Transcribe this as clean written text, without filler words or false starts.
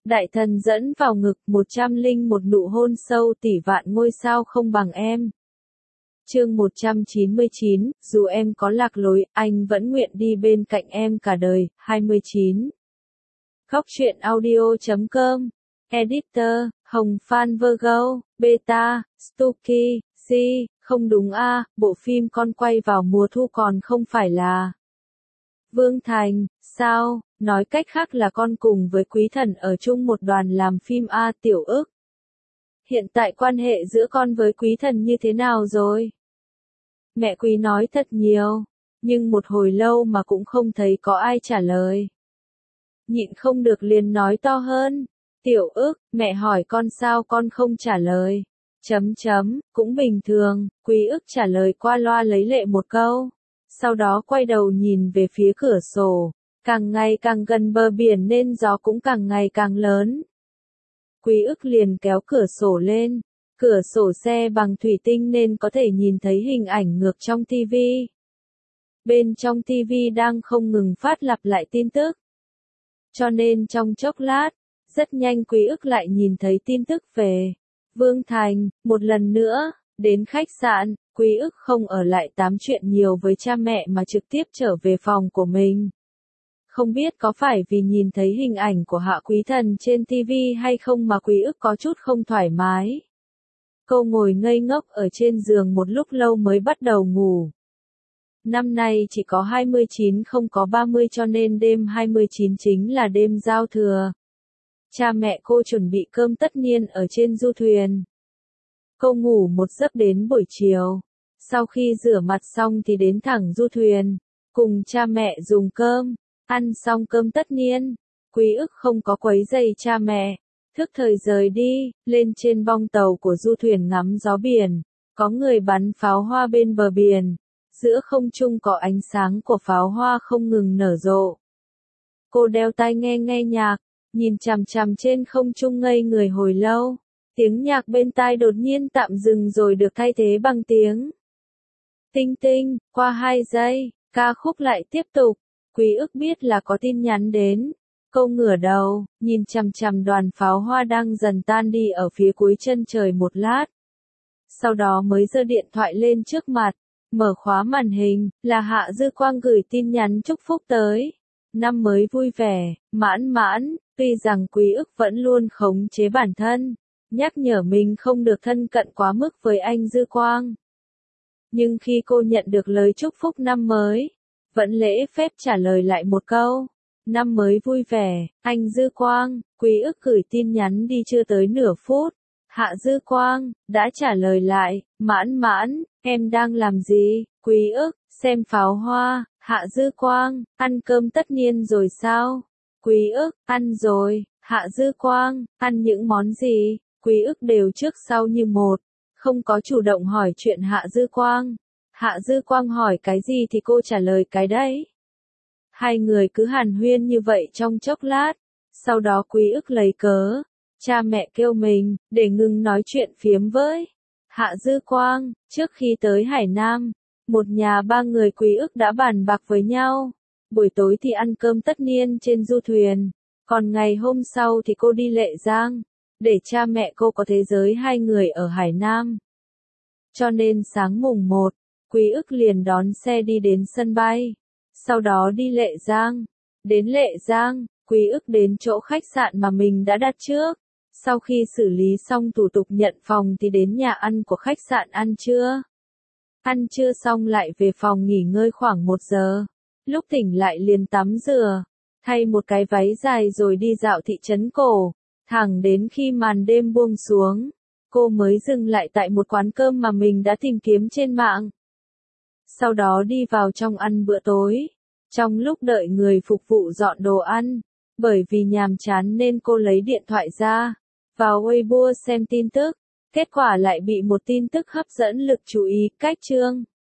Đại thần dẫn vào ngực 101 nụ hôn sâu tỷ vạn ngôi sao không bằng em. Chương 199, dù em có lạc lối, anh vẫn nguyện đi bên cạnh em cả đời. 29. Góc truyện audio.com. Editor, Hồng Phan Virgo, Beta, Stucky, C. Không đúng a, bộ phim con quay vào mùa thu còn không phải là Vương Thành, sao? Nói cách khác là con cùng với Quý Thần ở chung một đoàn làm phim a. Tiểu Ức. Hiện tại quan hệ giữa con với Quý Thần như thế nào rồi? Mẹ Quý nói thật nhiều, nhưng một hồi lâu mà cũng không thấy có ai trả lời. Nhịn không được liền nói to hơn. Tiểu Ức, mẹ hỏi con sao con không trả lời. Cũng bình thường, Quý Ức trả lời qua loa lấy lệ một câu. Sau đó quay đầu nhìn về phía cửa sổ. Càng ngày càng gần bờ biển nên gió cũng càng ngày càng lớn. Quý Ức liền kéo cửa sổ lên. Cửa sổ xe bằng thủy tinh nên có thể nhìn thấy hình ảnh ngược trong tivi. Bên trong tivi đang không ngừng phát lặp lại tin tức. Cho nên trong chốc lát, rất nhanh Quý Ức lại nhìn thấy tin tức về Vương Thành. Một lần nữa, đến khách sạn, Quý Ức không ở lại tám chuyện nhiều với cha mẹ mà trực tiếp trở về phòng của mình. Không biết có phải vì nhìn thấy hình ảnh của Hạ Quý Thần trên TV hay không mà Quý Ức có chút không thoải mái. Cô ngồi ngây ngốc ở trên giường một lúc lâu mới bắt đầu ngủ. Năm nay chỉ có 29 không có 30 cho nên đêm 29 chính là đêm giao thừa. Cha mẹ cô chuẩn bị cơm tất niên ở trên du thuyền. Cô ngủ một giấc đến buổi chiều. Sau khi rửa mặt xong thì đến thẳng du thuyền, cùng cha mẹ dùng cơm. Ăn xong cơm tất niên, Quý Ức không có quấy rầy cha mẹ, thức thời rời đi, lên trên bong tàu của du thuyền ngắm gió biển, có người bắn pháo hoa bên bờ biển, giữa không trung có ánh sáng của pháo hoa không ngừng nở rộ. Cô đeo tai nghe nhạc, nhìn chằm chằm trên không trung ngây người hồi lâu, tiếng nhạc bên tai đột nhiên tạm dừng rồi được thay thế bằng tiếng tinh tinh, qua 2 giây, ca khúc lại tiếp tục. Quý Ức biết là có tin nhắn đến. Cô ngửa đầu, nhìn chằm chằm đoàn pháo hoa đang dần tan đi ở phía cuối chân trời một lát. Sau đó mới giơ điện thoại lên trước mặt, mở khóa màn hình, là Hạ Dư Quang gửi tin nhắn chúc phúc tới. Năm mới vui vẻ, mãn mãn, tuy rằng Quý Ức vẫn luôn khống chế bản thân, nhắc nhở mình không được thân cận quá mức với anh Dư Quang. Nhưng khi cô nhận được lời chúc phúc năm mới, vẫn lễ phép trả lời lại một câu. Năm mới vui vẻ, anh Dư Quang. Quý Ức gửi tin nhắn đi chưa tới nửa phút. Hạ Dư Quang, đã trả lời lại, mãn mãn, em đang làm gì? Quý Ức, xem pháo hoa. Hạ Dư Quang, ăn cơm tất niên rồi sao? Quý Ức, ăn rồi. Hạ Dư Quang, ăn những món gì? Quý Ức đều trước sau như một, không có chủ động hỏi chuyện Hạ Dư Quang. Hạ Dư Quang hỏi cái gì thì cô trả lời cái đấy. Hai người cứ hàn huyên như vậy trong chốc lát, sau đó Quý Ức lấy cớ, cha mẹ kêu mình, để ngừng nói chuyện phiếm với Hạ Dư Quang. Trước khi tới Hải Nam, một nhà 3 người Quý Ức đã bàn bạc với nhau. Buổi tối thì ăn cơm tất niên trên du thuyền, còn ngày hôm sau thì cô đi Lệ Giang, để cha mẹ cô có thế giới 2 người ở Hải Nam. Cho nên sáng mùng 1, Quý Ức liền đón xe đi đến sân bay, sau đó đi Lệ Giang. Đến Lệ Giang, Quý Ức đến chỗ khách sạn mà mình đã đặt trước. Sau khi xử lý xong thủ tục nhận phòng thì đến nhà ăn của khách sạn ăn trưa. Ăn trưa xong lại về phòng nghỉ ngơi khoảng 1 giờ. Lúc tỉnh lại liền tắm rửa, thay một cái váy dài rồi đi dạo thị trấn cổ, thẳng đến khi màn đêm buông xuống, cô mới dừng lại tại một quán cơm mà mình đã tìm kiếm trên mạng. Sau đó đi vào trong ăn bữa tối. Trong lúc đợi người phục vụ dọn đồ ăn, bởi vì nhàm chán nên cô lấy điện thoại ra, vào Weibo xem tin tức. Kết quả lại bị một tin tức hấp dẫn lực chú ý, cách chương.